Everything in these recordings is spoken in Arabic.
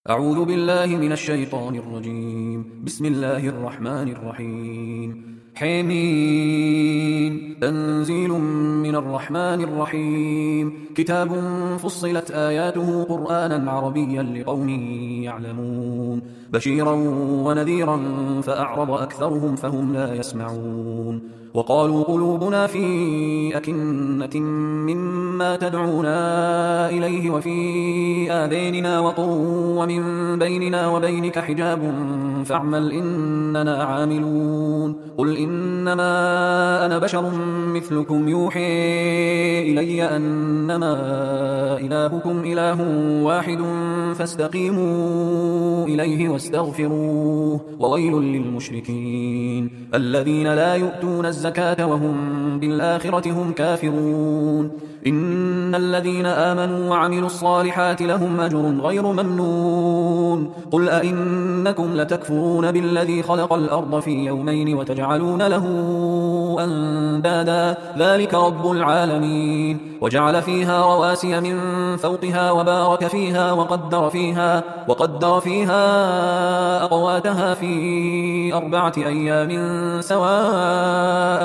أعوذ بالله من الشيطان الرجيم. بسم الله الرحمن الرحيم. حميم. تنزيل من الرحمن الرحيم. كتاب فصلت آياته قرآنا عربيا لقوم يعلمون، بشيرا ونذيرا فأعرض أكثرهم فهم لا يسمعون. وقالوا قلوبنا في أكنة مما تدعونا إليه وفي آذاننا وقر ومن بيننا وبينك حجاب فاعمل إننا عاملون. قل إنما أنا بشر مثلكم يوحي إلي أنما إلهكم إله واحد فاستقيموا إليه واستغفروه وويل للمشركين الذين لا يؤتون الزكاة وهم بالآخرة هم كافرون. إن الذين آمنوا وعملوا الصالحات لهم أجر غير ممنون. قل أئنكم لتكفرون بالذي خلق الأرض في يومين وتجعلون له أندادا ذلك رب العالمين. وجعل فيها رواسي من فوقها وبارك فيها وقدر فيها أقواتها في 4 أيام سواء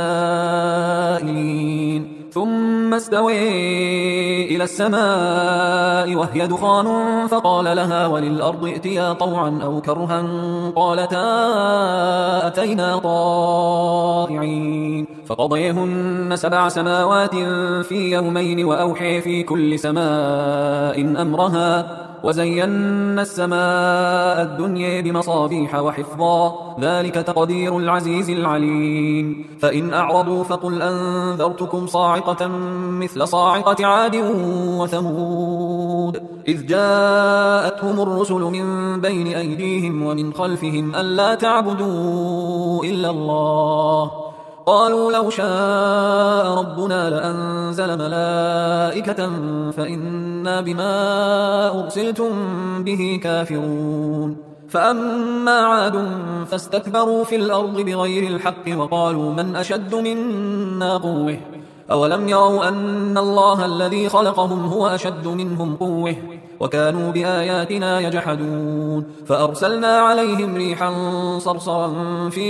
للسائلين. ثم استوى إلى السماء وهي دخان فقال لها وللأرض ائتيا طوعا أو كرها قالتا أتينا طائعين. فقضيهن 7 سماوات في يومين وأوحي في كل سماء أمرها وزينا السماء الدنيا بمصابيح وحفظا ذلك تقدير العزيز العليم. فإن أعرضوا فقل أنذرتكم صاعقة مثل صاعقة عاد وثمود إذ جاءتهم الرسل من بين أيديهم ومن خلفهم ألا تعبدوا إلا الله قالوا لو شاء ربنا لأنزل ملائكة فإنا بما أرسلتم به كافرون. فأما عاد فاستكبروا في الأرض بغير الحق وقالوا من أشد منا قوة أولم يروا أن الله الذي خلقهم هو أشد منهم قوة وكانوا بآياتنا يجحدون. فأرسلنا عليهم ريحا صرصرا في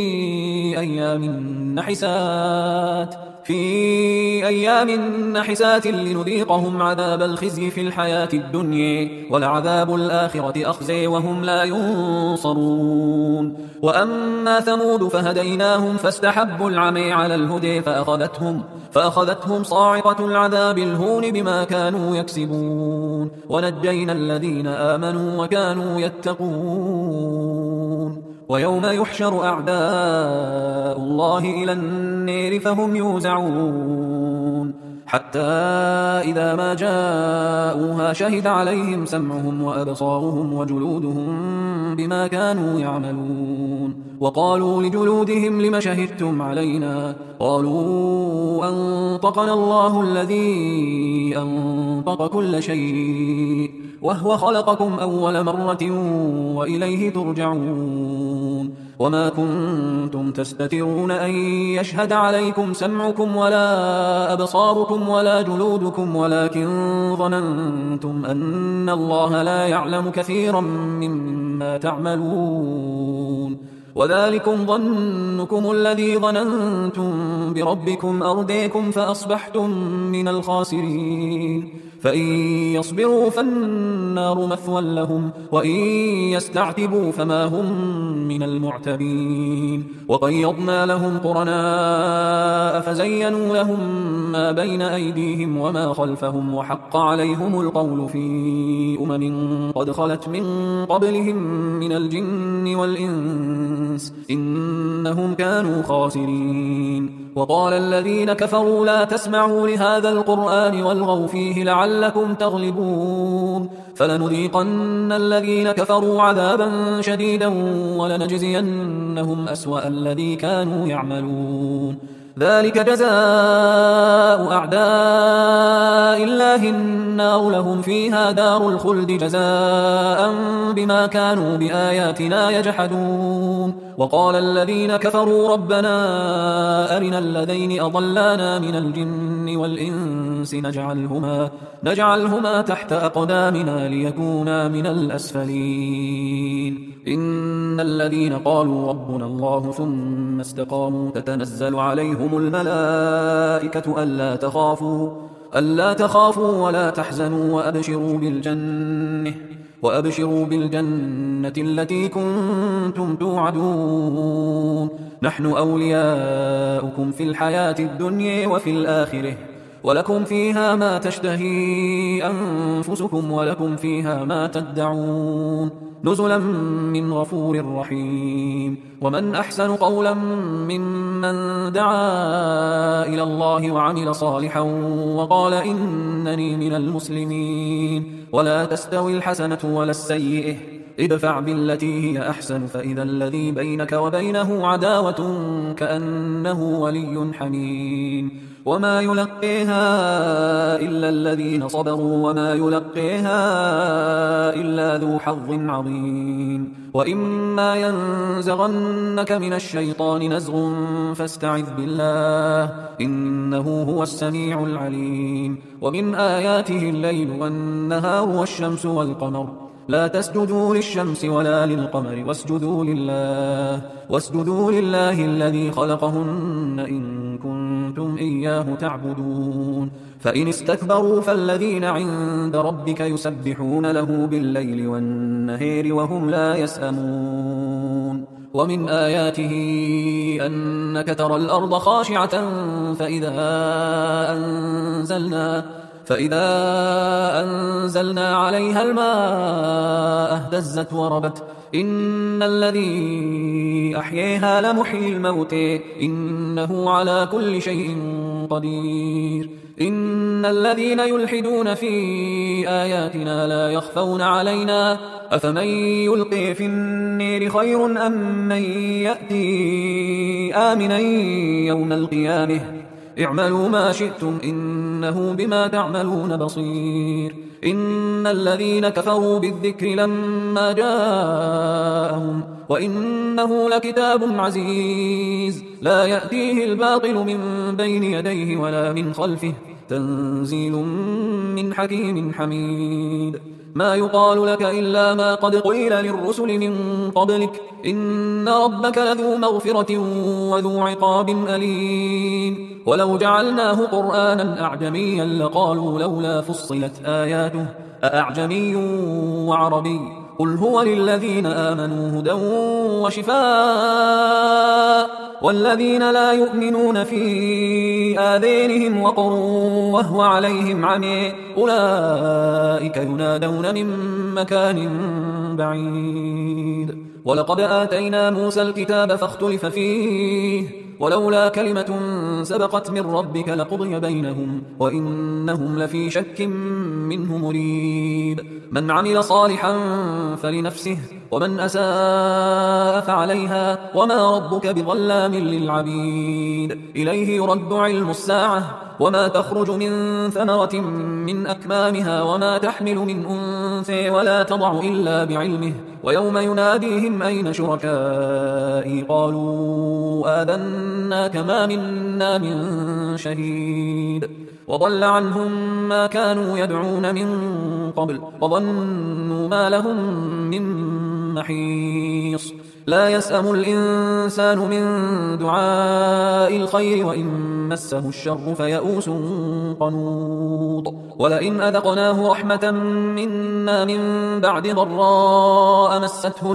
أيام نحسات لنذيقهم عذاب الخزي في الحياة الدنيا ولعذاب الآخرة أخزي وهم لا ينصرون. وأما ثمود فهديناهم فاستحبوا العمي على الهدى فأخذتهم صاعقة العذاب الهون بما كانوا يكسبون ونجينا الذين آمنوا وكانوا يتقون. ويوم يحشر أعداء الله إلى النار فهم يوزعون حتى إذا ما جاءوها شهد عليهم سمعهم وأبصارهم وجلودهم بما كانوا يعملون. وقالوا لجلودهم لم شهدتم علينا قالوا أنطقنا الله الذي أنطق كل شيء وهو خلقكم أول مرة وإليه ترجعون. وما كنتم تستترون أن يشهد عليكم سمعكم ولا أبصاركم ولا جلودكم ولكن ظننتم أن الله لا يعلم كثيرا مما تعملون. وذلكم ظنكم الذي ظننتم بربكم أرديكم فأصبحتم من الخاسرين. فإن يصبروا فالنار مثوى لهم وإن يستعتبوا فما هم من المعتبين. وقيضنا لهم قرناء فزينوا لهم ما بين أيديهم وما خلفهم وحق عليهم القول في قد خلت من قبلهم من الجن والإنس إنهم كانوا خاسرين. وقال الذين كفروا لا تسمعوا لهذا القرآن والغوا فيه لعلكم تغلبون. فلنذيقن الذين كفروا عذابا شديدا ولنجزينهم أسوأ الذي كانوا يعملون. ذلك جزاء أعداء الله النار لهم فيها دار الخلد جزاء بما كانوا بآياتنا يجحدون. وقال الذين كفروا ربنا أرنا الذين أضلانا من الجن والإنس نجعلهما تحت أقدامنا ليكونا من الأسفلين. إن الذين قالوا ربنا الله ثم استقاموا تتنزل عليهم الملائكة ألا تخافوا ولا تحزنوا وأبشروا بالجنة التي كنتم توعدون. نحن أولياؤكم في الحياة الدنيا وفي الآخرة، ولكم فيها ما تشتهي أنفسكم ولكم فيها ما تدعون، نزلا من غفور رحيم. ومن أحسن قولا ممن دعا إلى الله وعمل صالحا وقال إنني من المسلمين. ولا تستوي الحسنة ولا السيئة، ادفع بالتي هي أحسن فإذا الذي بينك وبينه عداوة كأنه ولي حميم. وما يلقيها إلا الذين صبروا وما يلقيها إلا ذو حظ عظيم. وإما ينزغنك من الشيطان نزغ فاستعذ بالله إنه هو السميع العليم. ومن آياته الليل والنهار والشمس والقمر، لا تسجدوا للشمس ولا للقمر واسجدوا لله الذي خلقهن إن كنتم إياه تعبدون. فإن استكبروا فالذين عند ربك يسبحون له بالليل والنهار وهم لا يسأمون. ومن آياته أنك ترى الأرض خاشعة فإذا أنزلنا عليها الماء اهتزت وربت. إن الذي أحييها لمحيي الموت إنه على كل شيء قدير. إن الذين يلحدون في آياتنا لا يخفون علينا أفمن يلقي في النير خير أم من يأتي آمنا يوم القيامة. اعملوا ما شئتم إنه بما تعملون بصير. إن الذين كفروا بالذكر لما جاءهم وإنه لكتاب عزيز لا يأتيه الباطل من بين يديه ولا من خلفه تنزيل من حكيم حميد. ما يقال لك إلا ما قد قيل للرسل من قبلك إن ربك لذو مغفرة وذو عقاب أليم. ولو جعلناه قرآنا أعجميا لقالوا لولا فصلت آياته أأعجمي وعربي قل هو للذين آمنوا هدى وشفاء والذين لا يؤمنون في آذانهم وقر وهو عليهم عمي أولئك ينادون من مكان بعيد. ولقد آتينا موسى الكتاب فاختلف فيه ولولا كلمة سبقت من ربك لقضي بينهم وإنهم لفي شك منه مريب. من عمل صالحا فلنفسه ومن أساء فعليها وما ربك بظلام للعبيد. إليه يرد علم الساعة وما تخرج من ثمرة من أكمامها وما تحمل من أنثى ولا تضع إلا بعلمه. ويوم يناديهم أين شركائي قالوا آذناك ما منا من شهيد. وضل عنهم ما كانوا يدعون من قبل وظنوا ما لهم من محيص. لا يسأم الإنسان من دعاء الخير وإن مسه الشر فيئوس قنوط. ولئن أذقناه رحمة منا من بعد ضراء مسته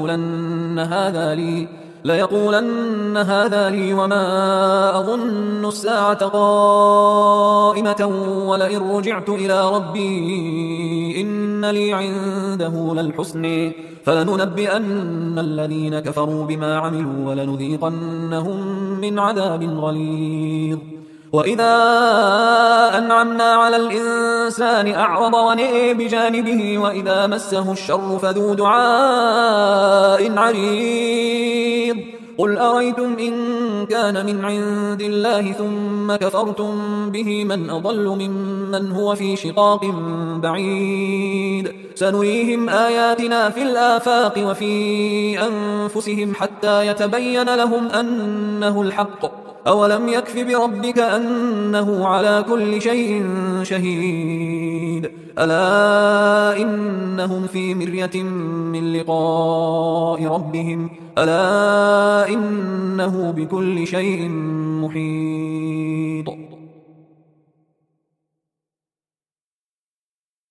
ليقولن هذا لي وما أظن الساعة قائمة ولئن رجعت إلى ربي إن لي عنده للحسن فلننبئن الذين كفروا بما عملوا ولنذيقنهم من عذاب غليظ. وإذا أنعمنا على الإنسان أعرض ونئ بجانبه وإذا مسه الشر فذو دعاء عريض. قل أريتم إن كان من عند الله ثم كفرتم به من أضل ممن هو في شقاق بعيد. سنريهم آياتنا في الآفاق وفي أنفسهم حتى يتبين لهم أنه الحق أولم يكف بربك أنه على كل شيء شهيد ألا إنهم في مرية من لقاء ربهم ألا إنه بكل شيء محيط